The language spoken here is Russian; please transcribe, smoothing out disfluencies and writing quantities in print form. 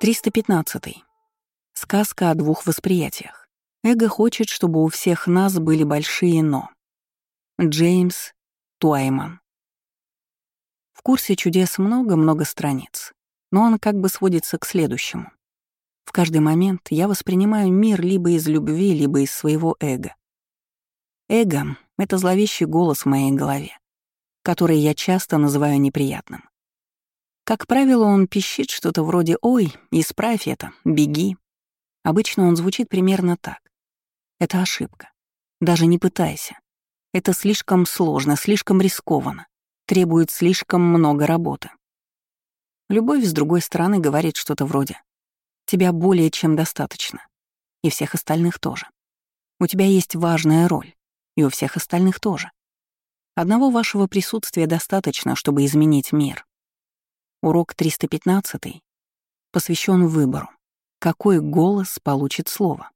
315. Сказка о двух восприятиях. Эго хочет, чтобы у всех нас были большие «но». Джеймс Туайман. В курсе чудес много-много страниц, но он как бы сводится к следующему. В каждый момент я воспринимаю мир либо из любви, либо из своего эго. Эго — это зловещий голос в моей голове, который я часто называю неприятным. Как правило, он пищит что-то вроде «Ой, исправь это, беги». Обычно он звучит примерно так. Это ошибка. Даже не пытайся. Это слишком сложно, слишком рискованно. Требует слишком много работы. Любовь, с другой стороны, говорит что-то вроде «Тебя более чем достаточно. И всех остальных тоже. У тебя есть важная роль. И у всех остальных тоже. Одного вашего присутствия достаточно, чтобы изменить мир». Урок 315 посвящен выбору. Какой голос получит слово?